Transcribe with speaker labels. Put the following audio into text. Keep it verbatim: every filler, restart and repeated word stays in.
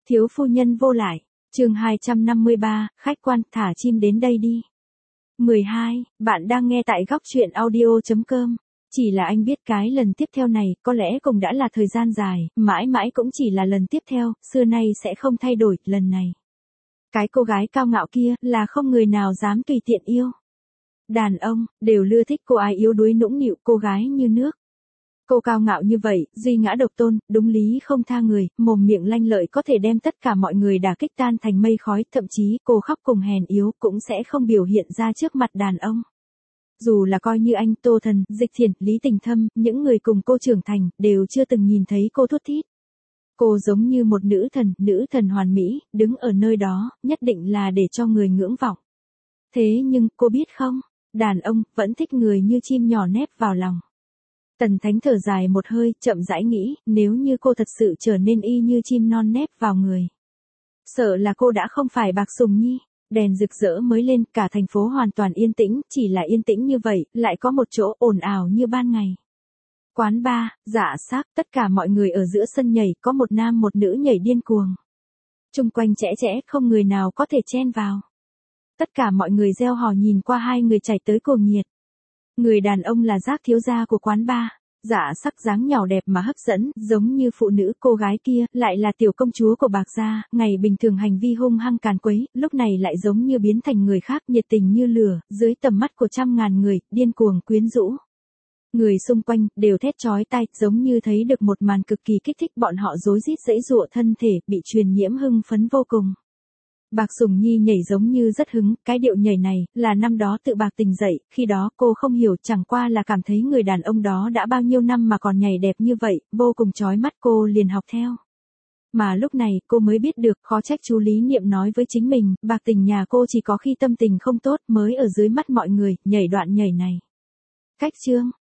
Speaker 1: Thiếu phu nhân vô lại. Chương hai trăm năm mươi ba, khách quan, thả chim đến đây đi. mười hai, bạn đang nghe tại góc truyện audio chấm com. Chỉ là anh biết cái lần tiếp theo này, có lẽ cũng đã là thời gian dài, mãi mãi cũng chỉ là lần tiếp theo, xưa nay sẽ không thay đổi, lần này. Cái cô gái cao ngạo kia, là không người nào dám tùy tiện yêu. Đàn ông, đều lưa thích cô ai yếu đuối nũng nịu, cô gái như nước. Cô cao ngạo như vậy, duy ngã độc tôn, đúng lý không tha người, mồm miệng lanh lợi có thể đem tất cả mọi người đả kích tan thành mây khói, thậm chí cô khóc cùng hèn yếu cũng sẽ không biểu hiện ra trước mặt đàn ông. Dù là coi như anh, Tô Thần, Dịch Thiển, Lý Tình Thâm, những người cùng cô trưởng thành, đều chưa từng nhìn thấy cô thút thít. Cô giống như một nữ thần, nữ thần hoàn mỹ, đứng ở nơi đó, nhất định là để cho người ngưỡng vọng. Thế nhưng, cô biết không, đàn ông, vẫn thích người như chim nhỏ nép vào lòng. Tần Thánh thở dài một hơi, chậm rãi nghĩ, nếu như cô thật sự trở nên y như chim non nép vào người. Sợ là cô đã không phải Bạc Sùng Nhi. Đèn rực rỡ mới lên, cả thành phố hoàn toàn yên tĩnh, chỉ là yên tĩnh như vậy, lại có một chỗ ồn ào như ban ngày. Quán bar, dạ xác, tất cả mọi người ở giữa sân nhảy, có một nam một nữ nhảy điên cuồng. Chung quanh chẽ chẽ, không người nào có thể chen vào. Tất cả mọi người reo hò nhìn qua hai người chảy tới cuồng nhiệt. Người đàn ông là Giác thiếu gia của quán bar, dạ sắc dáng nhỏ đẹp mà hấp dẫn, giống như phụ nữ, cô gái kia, lại là tiểu công chúa của Bạc gia, ngày bình thường hành vi hung hăng càn quấy, lúc này lại giống như biến thành người khác, nhiệt tình như lửa, dưới tầm mắt của trăm ngàn người, điên cuồng quyến rũ. Người xung quanh, đều thét chói tai, giống như thấy được một màn cực kỳ kích thích, bọn họ rối rít giãy giụa thân thể, bị truyền nhiễm hưng phấn vô cùng. Bạc Sùng Nhi nhảy giống như rất hứng, cái điệu nhảy này, là năm đó tự Bạc Tình dậy, khi đó cô không hiểu, chẳng qua là cảm thấy người đàn ông đó đã bao nhiêu năm mà còn nhảy đẹp như vậy, vô cùng chói mắt, cô liền học theo. Mà lúc này, cô mới biết được, khó trách chú Lý Niệm nói với chính mình, Bạc Tình nhà cô chỉ có khi tâm tình không tốt, mới ở dưới mắt mọi người, nhảy đoạn nhảy này. Cách chương,